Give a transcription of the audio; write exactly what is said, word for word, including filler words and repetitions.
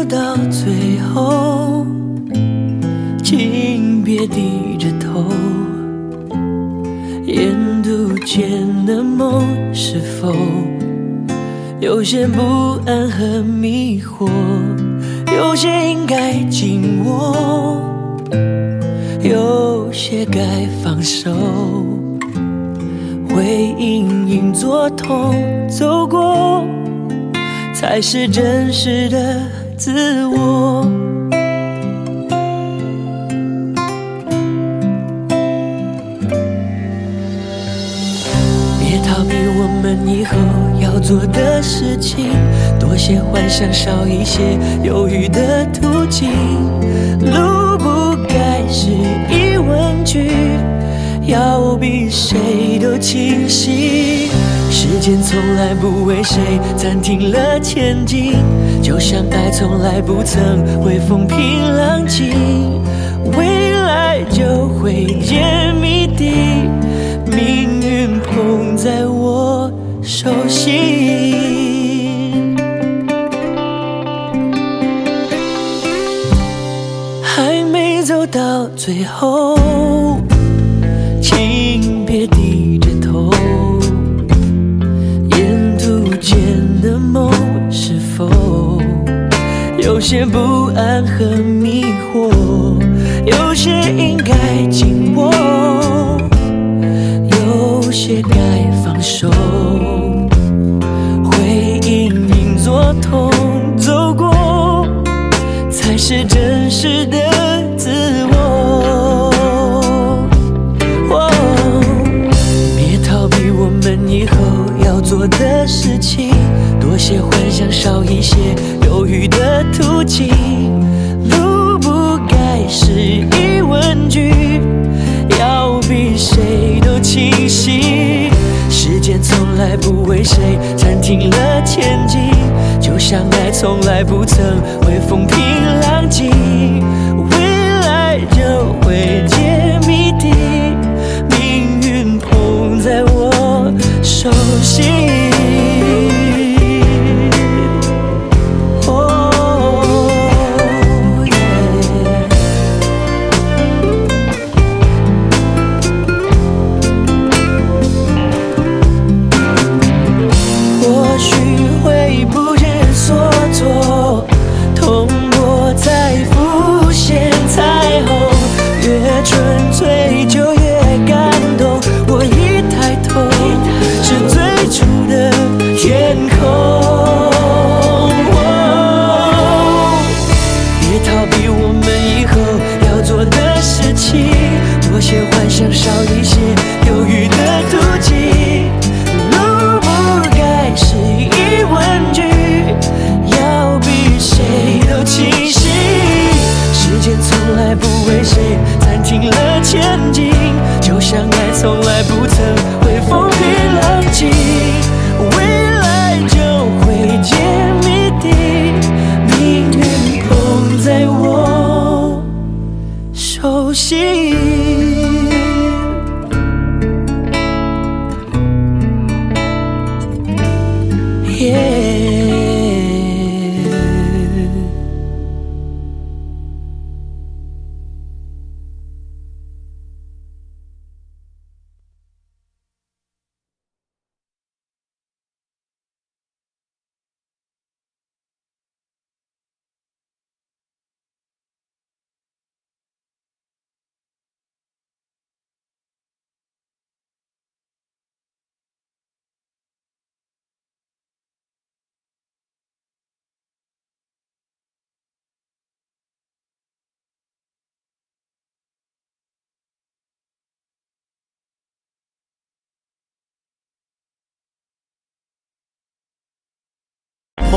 到最后，请别低着头。沿途间的梦是否有些不安和迷惑？有些应该紧握，有些该放手。会隐隐作痛，走过才是真实的自我。别逃避我们以后要做的事情，多些幻想，少一些犹豫的途径。路不该是疑问句，要比谁都清晰。时间从来不为谁暂停了前进，就像爱从来不曾会风平浪静。未来就会揭谜底，命运捧在我手心。还没走到最后，请别低着头。沿途间的梦是否有些不安和迷惑？有些应该紧握，有些该放手。会隐隐作痛，走过才是真实的自我。我们以后要做的事情，多些幻想，少一些犹豫的途径。路不该是疑问句，要比谁都清晰。时间从来不为谁暂停了前进，就像爱从来不曾会风平浪静。未来就会揭谜底，命运捧在我手心。或许会不知所措，痛过才浮现彩虹，越纯粹就越感动。我一抬头是最初的天空。别逃避我们以后要做的事情，多些幻想，少一些犹豫的途径。路不该是疑问句，要比谁都清晰。时间从来不为谁暂停了前进，就像爱从来不曾会风平浪静。未来就会揭谜底，命运捧在我手心。